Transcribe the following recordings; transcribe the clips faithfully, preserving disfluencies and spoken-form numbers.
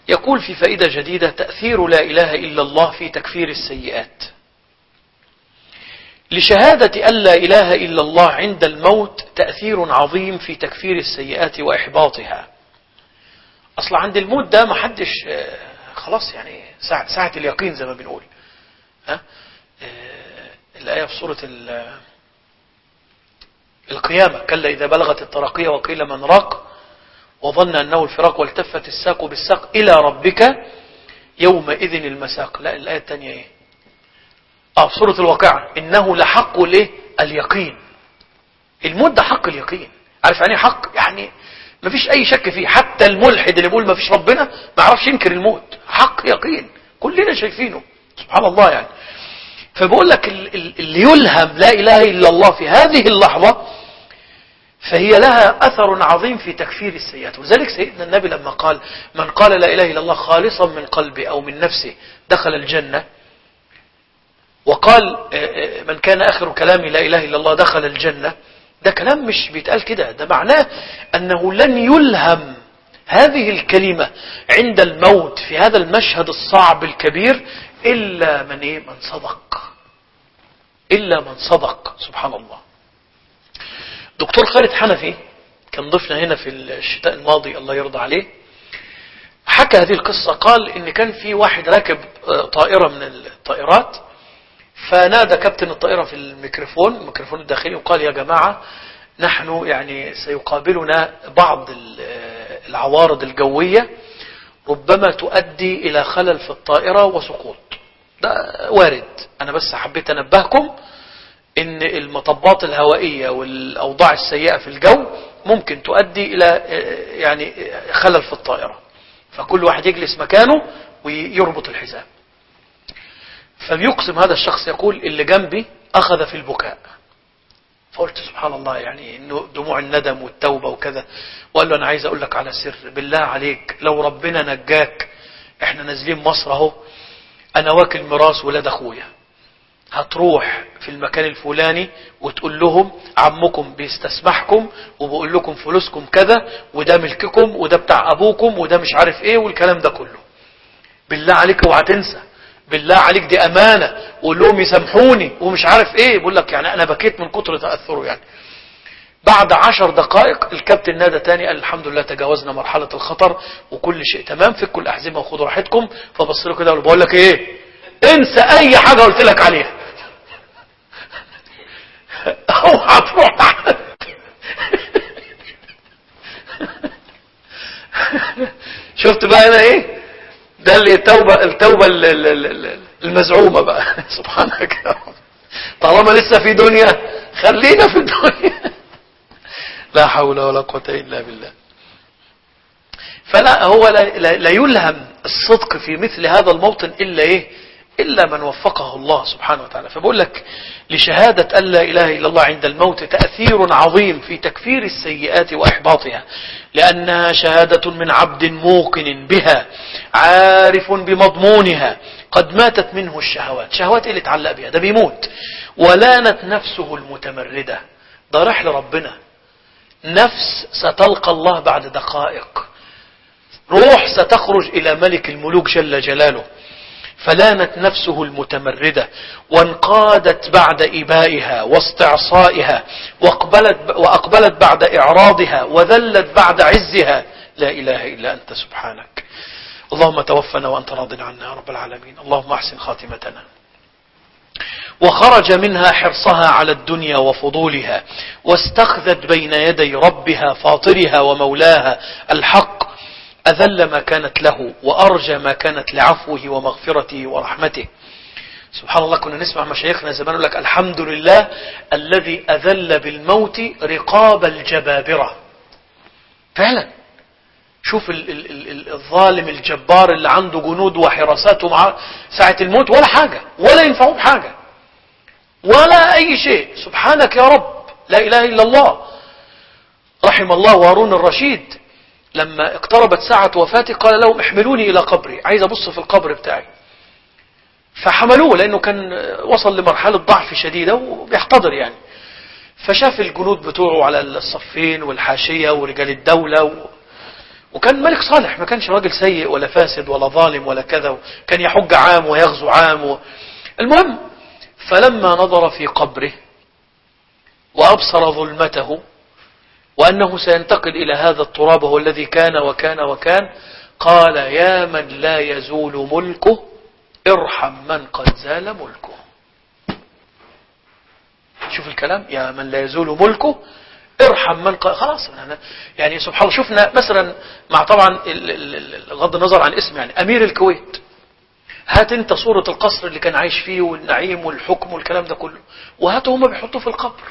يقول في فائدة جديدة: تأثير لا إله إلا الله في تكفير السيئات. لشهادة أن لا إله إلا الله عند الموت تأثير عظيم في تكفير السيئات وإحباطها. أصلا عند الموت ده ما حدش خلاص يعني ساعة, ساعة اليقين زي ما بنقول. ها؟ الآية في سورة القيامة: كلا إذا بلغت التراقية وقيل من راق وظن أنه الفراق والتفت الساق بالساق إلى ربك يومئذ المساق. لا، الآية الثانية إيه؟ آه في سورة الواقعة: إنه لحق ليه اليقين. الموت ده حق اليقين. عارف يعني حق؟ يعني ما فيش أي شك فيه. حتى الملحد اللي بيقول ما فيش ربنا ما عرفش ينكر الموت. حق يقين كلنا شايفينه، سبحان الله يعني. فبقول لك اللي يلهم لا إله إلا الله في هذه اللحظة فهي لها أثر عظيم في تكفير السيئات. ولذلك سيدنا النبي لما قال: من قال لا إله إلا الله خالصا من قلبه أو من نفسه دخل الجنة، وقال من كان آخر كلامي لا إله إلا الله دخل الجنة، ده كلام مش بيتقال كده، ده معناه أنه لن يلهم هذه الكلمة عند الموت في هذا المشهد الصعب الكبير إلا من إيه؟ من صدق. إلا من صدق، سبحان الله. دكتور خالد حنفي كان ضيفنا هنا في الشتاء الماضي الله يرضى عليه، حكى هذه القصة. قال إن كان في واحد راكب طائرة من الطائرات، فنادى كابتن الطائرة في الميكروفون الميكروفون الداخلي وقال: يا جماعة نحن يعني سيقابلنا بعض العوارض الجوية ربما تؤدي إلى خلل في الطائرة وسقوط. ده وارد، أنا بس حبيت أنبهكم إن المطبات الهوائية والأوضاع السيئة في الجو ممكن تؤدي إلى يعني خلل في الطائرة، فكل واحد يجلس مكانه ويربط الحزام. فبيقسم هذا الشخص يقول: اللي جنبي أخذ في البكاء. فقلت سبحان الله، يعني إنه دموع الندم والتوبة وكذا. وقال له: أنا عايز أقول لك على سر، بالله عليك لو ربنا نجاك، إحنا نازلين مصر أهو، أنا واكل ميراث ولاد أخويا، هتروح في المكان الفلاني وتقول لهم عمكم بيستسمحكم وبقول لكم فلوسكم كذا وده ملككم وده بتاع أبوكم وده مش عارف إيه والكلام ده كله. بالله عليك اوعى تنسى، بالله عليك دي أمانة، وقول لهم يسامحوني ومش عارف إيه. بقول لك يعني أنا بكيت من كتر تأثره يعني. بعد عشر دقائق الكابتن نادى تاني قال: الحمد لله تجاوزنا مرحلة الخطر وكل شيء تمام، فكوا الأحزمة وخدوا راحتكم. فبص له كده وقال: بقول لك إيه، انسى أي حاجة قلت لك عليها، اوعى تروح تحت. شفت بقى هنا ايه؟ ده اللي التوبة التوبة المزعومة بقى. سبحانك يا رب، طالما لسه في دنيا خلينا في الدنيا. لا حول ولا قوة إلا بالله. فلا هو لا, لا يلهم الصدق في مثل هذا الموطن إلا إيه؟ إلا من وفقه الله سبحانه وتعالى. فبقول لك لشهادة أن لا إله إلا الله عند الموت تأثير عظيم في تكفير السيئات وإحباطها، لأنها شهادة من عبد موقن بها عارف بمضمونها، قد ماتت منه الشهوات. شهوات اللي تعلق بها، ده بيموت. ولانت نفسه المتمردة، ده راح لربنا. نفس ستلقى الله بعد دقائق، روح ستخرج إلى ملك الملوك جل جلاله. فلانت نفسه المتمردة وانقادت بعد إبائها واستعصائها، وأقبلت, وأقبلت بعد إعراضها، وذلت بعد عزها. لا إله إلا أنت سبحانك. اللهم توفنا وأنت راض عنا يا رب العالمين. اللهم أحسن خاتمتنا. وخرج منها حرصها على الدنيا وفضولها، واستخذت بين يدي ربها فاطرها ومولاها الحق، أذل ما كانت له وأرجى ما كانت لعفوه ومغفرته ورحمته. سبحان الله، كنا نسمع مشايخنا زمان يقول لك: الحمد لله الذي أذل بالموت رقاب الجبابرة. فعلا شوف ال ال ال الظالم الجبار اللي عنده جنود وحراساته مع ساعة الموت ولا حاجة، ولا ينفعه بحاجة ولا أي شيء. سبحانك يا رب، لا إله إلا الله. رحم الله هارون الرشيد لما اقتربت ساعة وفاته قال لهم: احملوني إلى قبري، عايز أبص في القبر بتاعي. فحملوه لأنه كان وصل لمرحلة ضعف شديدة وبيحتضر يعني. فشاف الجنود بتوعه على الصفين والحاشية ورجال الدولة و... وكان ملك صالح، ما كانش راجل سيء ولا فاسد ولا ظالم ولا كذا، كان يحج عام ويغزو عام و... المهم، فلما نظر في قبره وأبصر ظلمته وأنه سينتقل إلى هذا التراب هو الذي كان وكان وكان، قال يا من لا يزول ملكه ارحم من قد زال ملكه. شوف الكلام، يا من لا يزول ملكه ارحم من قد، خلاص يعني سبحان الله. شفنا مثلا مع طبعا غض النظر عن اسم، يعني أمير الكويت، هات انت صورة القصر اللي كان عايش فيه والنعيم والحكم والكلام ده كله، وهاته هم بيحطوه في القبر.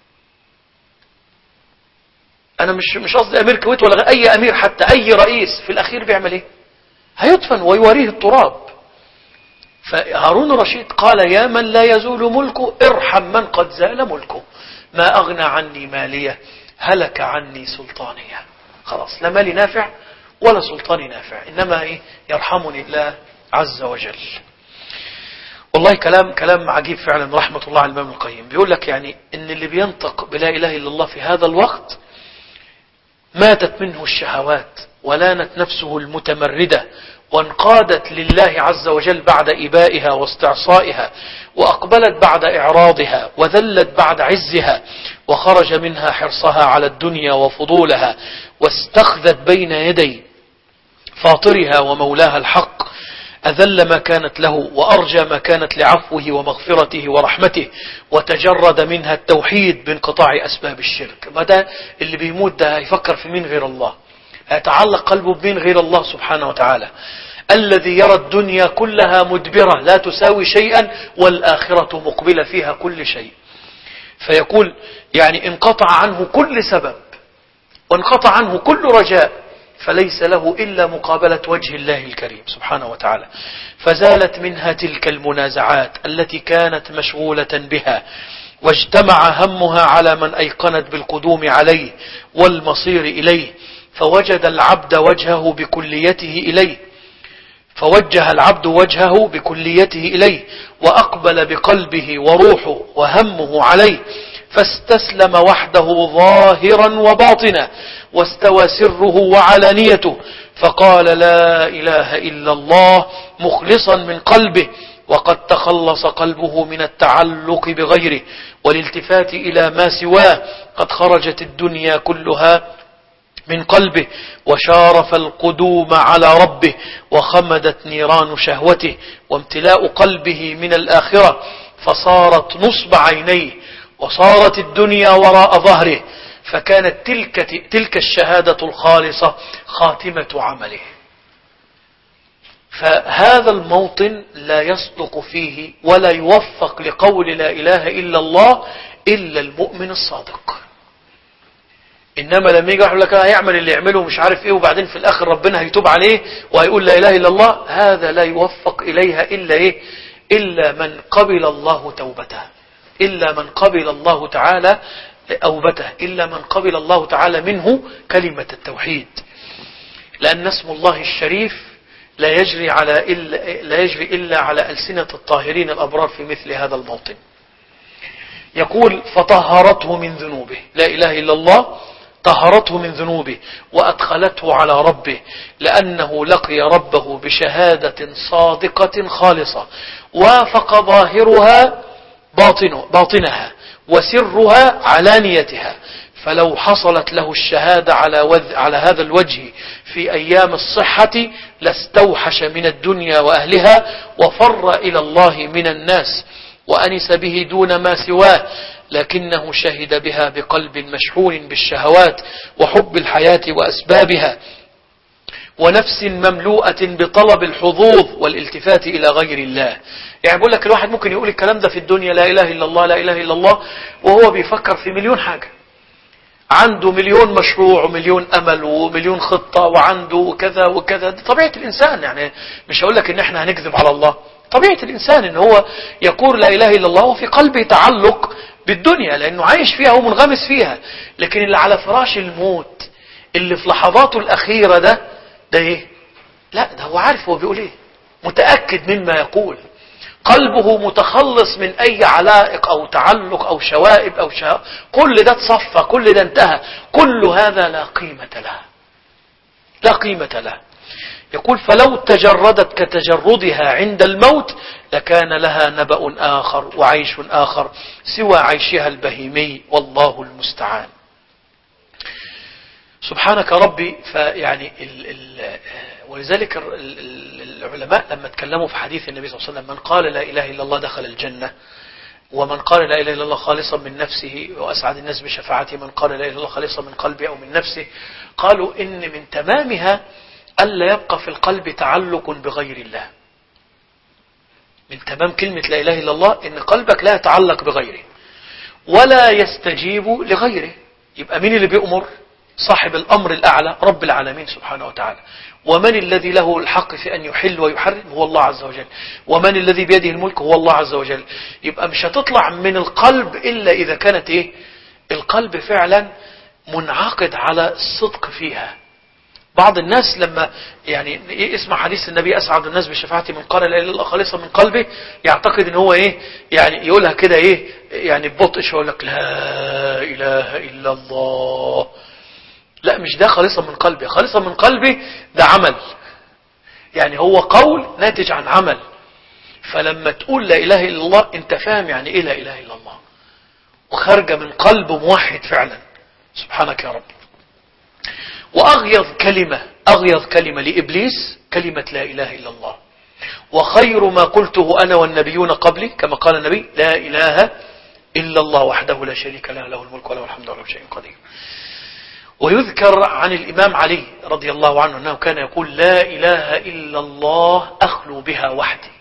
انا مش مش قصدي امير الكويت ولا اي امير، حتى اي رئيس في الاخير بيعمل ايه؟ هيدفن ويوريه التراب. فهارون الرشيد قال يا من لا يزول ملكه ارحم من قد زال ملكه، ما اغنى عني ماليه هلك عني سلطانيه. خلاص، لا مالي نافع ولا سلطاني نافع، انما ايه؟ يرحمني الله عز وجل. والله كلام كلام عجيب فعلا، رحمة الله على الإمام القيم. بيقول لك يعني ان اللي بينطق بلا اله الا الله في هذا الوقت ماتت منه الشهوات ولانت نفسه المتمردة وانقادت لله عز وجل بعد إبائها واستعصائها، وأقبلت بعد إعراضها وذلت بعد عزها، وخرج منها حرصها على الدنيا وفضولها، واستخذت بين يدي فاطرها ومولاها الحق، أذل ما كانت له وأرجى ما كانت لعفوه ومغفرته ورحمته، وتجرد منها التوحيد بانقطاع أسباب الشرك. ما ده اللي بيموت ده هيفكر في مين غير الله، هيتعلق قلبه بمين غير الله سبحانه وتعالى، الذي يرى الدنيا كلها مدبرة لا تساوي شيئا والآخرة مقبلة فيها كل شيء. فيقول يعني انقطع عنه كل سبب وانقطع عنه كل رجاء، فليس له إلا مقابلة وجه الله الكريم سبحانه وتعالى. فزالت منها تلك المنازعات التي كانت مشغولة بها، واجتمع همها على من أيقنت بالقدوم عليه والمصير إليه، فوجد العبد وجهه بكليته إليه فوجه العبد وجهه بكليته إليه وأقبل بقلبه وروحه وهمه عليه، فاستسلم وحده ظاهرا وباطنا، واستوى سره وعلانيته، فقال لا إله إلا الله مخلصا من قلبه، وقد تخلص قلبه من التعلق بغيره والالتفات إلى ما سواه. قد خرجت الدنيا كلها من قلبه وشارف القدوم على ربه، وخمدت نيران شهوته وامتلاء قلبه من الآخرة، فصارت نصب عينيه وصارت الدنيا وراء ظهره، فكانت تلك, تلك الشهادة الخالصة خاتمة عمله. فهذا الموطن لا يصدق فيه ولا يوفق لقول لا إله إلا الله إلا المؤمن الصادق. إنما لما يجي يقول لك هيعمل اللي يعمله مش عارف إيه، وبعدين في الآخر ربنا هيتوب عليه وهيقول لا إله إلا الله، هذا لا يوفق إليها إلا إيه؟ إلا من قبل الله توبته، إلا من قبل الله تعالى أوبته، إلا من قبل الله تعالى منه كلمة التوحيد. لأن اسم الله الشريف لا يجري على إلا لا يجري إلا على ألسنة الطاهرين الأبرار في مثل هذا الموطن. يقول فطهرته من ذنوبه، لا إله إلا الله طهرته من ذنوبه وأدخلته على ربه، لأنه لقي ربه بشهادة صادقة خالصة وافق ظاهرها باطنه باطنها وسرها علانيتها. فلو حصلت له الشهادة على, وذ على هذا الوجه في أيام الصحة لاستوحش من الدنيا وأهلها وفر إلى الله من الناس وأنس به دون ما سواه، لكنه شهد بها بقلب مشحون بالشهوات وحب الحياة وأسبابها ونفس مملوءة بطلب الحظوظ والالتفات إلى غير الله. يعني بقول لك الواحد ممكن يقول الكلام ده في الدنيا، لا إله إلا الله لا إله إلا الله، وهو بيفكر في مليون حاجة، عنده مليون مشروع ومليون أمل ومليون خطة وعنده كذا وكذا. دي طبيعة الإنسان، يعني مش هقول لك إن إحنا هنكذب على الله، طبيعة الإنسان إن هو يقول لا إله إلا الله وفي قلبه تعلق بالدنيا لأنه عايش فيها ومنغمس فيها. لكن اللي على فراش الموت اللي في لحظاته الأخيرة ده ده إيه؟ لا، ده هو عارف هو بيقول إيه، متأكد مما يقول، قلبه متخلص من أي علائق أو تعلق أو شوائب أو شا... كل ده تصفى، كل ده انتهى، كل هذا لا قيمة له. لا قيمة له. يقول فلو تجردت كتجردها عند الموت لكان لها نبأ آخر وعيش آخر سوى عيشها البهيمي، والله المستعان. سبحانك ربي. فيعني ال ال ولذلك العلماء لما تكلموا في حديث النبي صلى الله عليه وسلم من قال لا إله إلا الله دخل الجنة، ومن قال لا إله إلا الله خالصا من نفسه وأسعد الناس بشفاعته من قال لا إله إلا الله خالصا من قلبه أو من نفسه، قالوا إن من تمامها ألا يبقى في القلب تعلق بغير الله. من تمام كلمة لا إله إلا الله إن قلبك لا يتعلق بغيره ولا يستجيب لغيره. يبقى مين اللي بيأمر؟ صاحب الأمر الأعلى رب العالمين سبحانه وتعالى. ومن الذي له الحق في أن يحل ويحرم؟ هو الله عز وجل. ومن الذي بيده الملك؟ هو الله عز وجل. يبقى مش هتطلع من القلب إلا إذا كانت إيه؟ القلب فعلا منعقد على الصدق فيها. بعض الناس لما يعني يسمع حديث النبي أسعد الناس بشفاعتي من قال لا إله إلا الله خالصا من قلبه يعتقد إن هو إيه يعني يقولها كده إيه يعني ببطء شوية، يقول لك لا إله إلا الله. لا، مش ده خالصا من قلبي. خالصا من قلبي ده عمل، يعني هو قول ناتج عن عمل. فلما تقول لا إله إلا الله أنت فاهم يعني إيه لا إله إلا الله، وخارجة من قلب موحد فعلا. سبحانك يا رب. وأغيظ كلمة أغيظ كلمة لإبليس كلمة لا إله إلا الله. وخير ما قلته أنا والنبيون قبلي كما قال النبي لا إله إلا الله وحده لا شريك له له الملك وله الحمد وله شيء قدير. ويذكر عن الإمام علي رضي الله عنه أنه كان يقول لا إله إلا الله أخلو بها وحدي،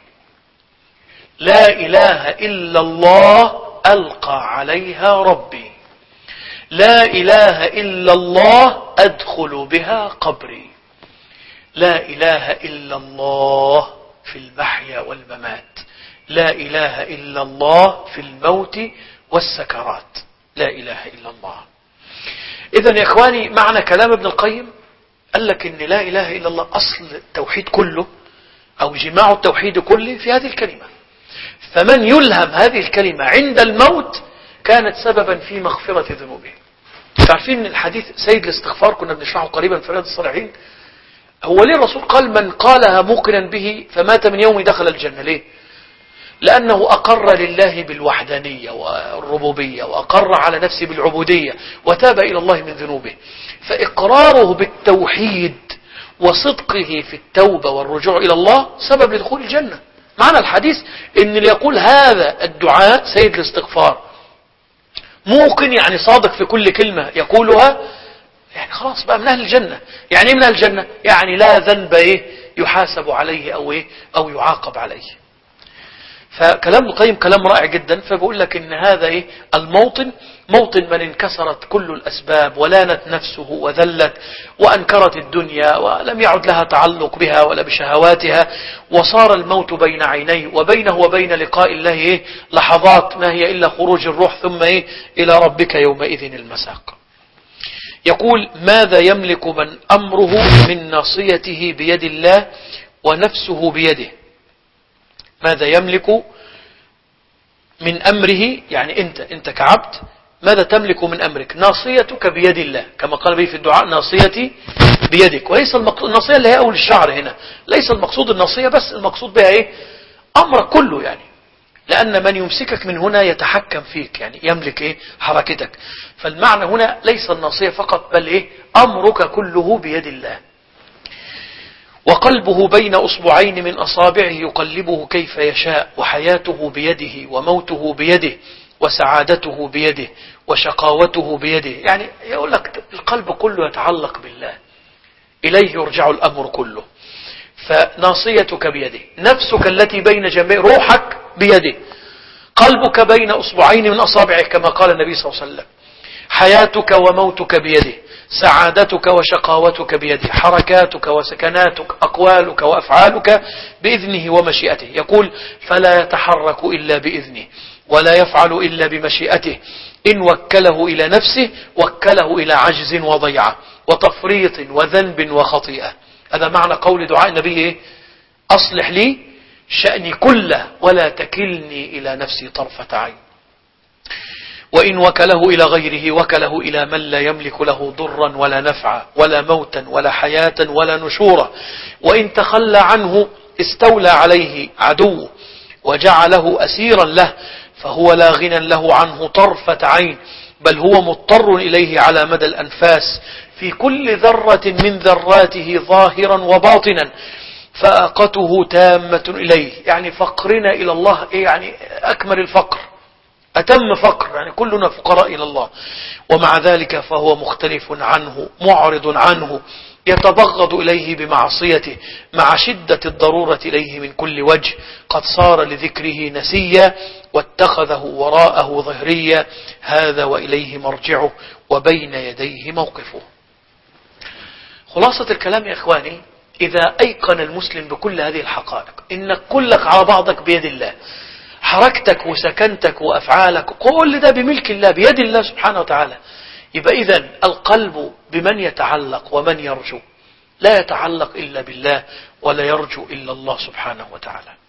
لا إله إلا الله ألقى عليها ربي، لا إله إلا الله أدخل بها قبري، لا إله إلا الله في المحيا والممات، لا إله إلا الله في الموت والسكرات، لا إله إلا الله. إذن يا إخواني معنى كلام ابن القيم قال لك إن لا إله إلا الله أصل التوحيد كله أو جماع التوحيد كله في هذه الكلمة. فمن يلهم هذه الكلمة عند الموت كانت سببا في مغفرة ذنوبه. تعرفين الحديث سيد الاستغفار كنا بنشرحه قريبا في رياض الصالحين. هو ليه الرسول قال من قالها موقنا به فمات من يوم دخل الجنة؟ ليه؟ لأنه أقر لله بالوحدانية والربوبية وأقر على نفسه بالعبودية وتاب إلى الله من ذنوبه. فإقراره بالتوحيد وصدقه في التوبة والرجوع إلى الله سبب لدخول الجنة. معنى الحديث إن اللي يقول هذا الدعاء سيد الاستغفار موقن يعني صادق في كل كلمة يقولها، يعني خلاص بقى من أهل الجنة. يعني من أهل الجنة يعني لا ذنب إيه يحاسب عليه أو إيه أو يعاقب عليه. فكلام القيم كلام رائع جدا. فبقول لك إن هذا إيه الموطن موطن من انكسرت كل الأسباب ولانت نفسه وذلت وأنكرت الدنيا ولم يعد لها تعلق بها ولا بشهواتها، وصار الموت بين عينيه وبينه وبين لقاء الله إيه لحظات ما هي إلا خروج الروح ثم إيه إلى ربك يومئذ المساق. يقول ماذا يملك من أمره من ناصيته بيد الله ونفسه بيده؟ ماذا يملك من أمره؟ يعني أنت أنت كعبد ماذا تملك من أمرك؟ ناصيتك بيد الله كما قال به في الدعاء ناصيتي بيدك. وليس المقصود الناصية اللي هي أول الشعر هنا، ليس المقصود الناصية بس، المقصود بها إيه أمرك كله. يعني لأن من يمسكك من هنا يتحكم فيك، يعني يملك إيه حركتك. فالمعنى هنا ليس الناصية فقط بل إيه أمرك كله بيد الله. وقلبه بين أصبعين من أصابعه يقلبه كيف يشاء، وحياته بيده وموته بيده وسعادته بيده وشقاوته بيده. يعني يقول لك القلب كله يتعلق بالله، إليه يرجع الأمر كله. فناصيتك بيده، نفسك التي بين جنبيه، روحك بيده، قلبك بين أصبعين من أصابعه كما قال النبي صلى الله عليه وسلم، حياتك وموتك بيده، سعادتك وشقاوتك بيده، حركاتك وسكناتك، أقوالك وأفعالك بإذنه ومشيئته. يقول فلا يتحرك إلا بإذنه ولا يفعل إلا بمشيئته. إن وكله إلى نفسه وكله إلى عجز وضيعة وتفريط وذنب وخطيئة. هذا معنى قول دعاء النبي إيه؟ أصلح لي شأني كله ولا تكلني إلى نفسي طرفة عين. وإن وكله إلى غيره وكله إلى من لا يملك له ضرا ولا نفعا ولا موتا ولا حياة ولا نشورا. وإن تخلى عنه استولى عليه عدو وجعله أسيرا له، فهو لا غنى له عنه طرفة عين، بل هو مضطر إليه على مدى الأنفاس في كل ذرة من ذراته ظاهرا وباطنا. فاقته تامة إليه، يعني فقرنا إلى الله يعني أكمل الفقر، أتم فقر، يعني كلنا فقراء إلى الله. ومع ذلك فهو مختلف عنه معرض عنه، يتبغض إليه بمعصيته مع شدة الضرورة إليه من كل وجه. قد صار لذكره نسيا واتخذه وراءه ظهريا. هذا وإليه مرجعه وبين يديه موقفه. خلاصة الكلام يا إخواني، إذا أيقن المسلم بكل هذه الحقائق، إنك كلك على بعضك بيد الله، حركتك وسكنتك وأفعالك كل ده بملك الله بيد الله سبحانه وتعالى، يبقى إذن القلب بمن يتعلق ومن يرجو؟ لا يتعلق إلا بالله ولا يرجو إلا الله سبحانه وتعالى.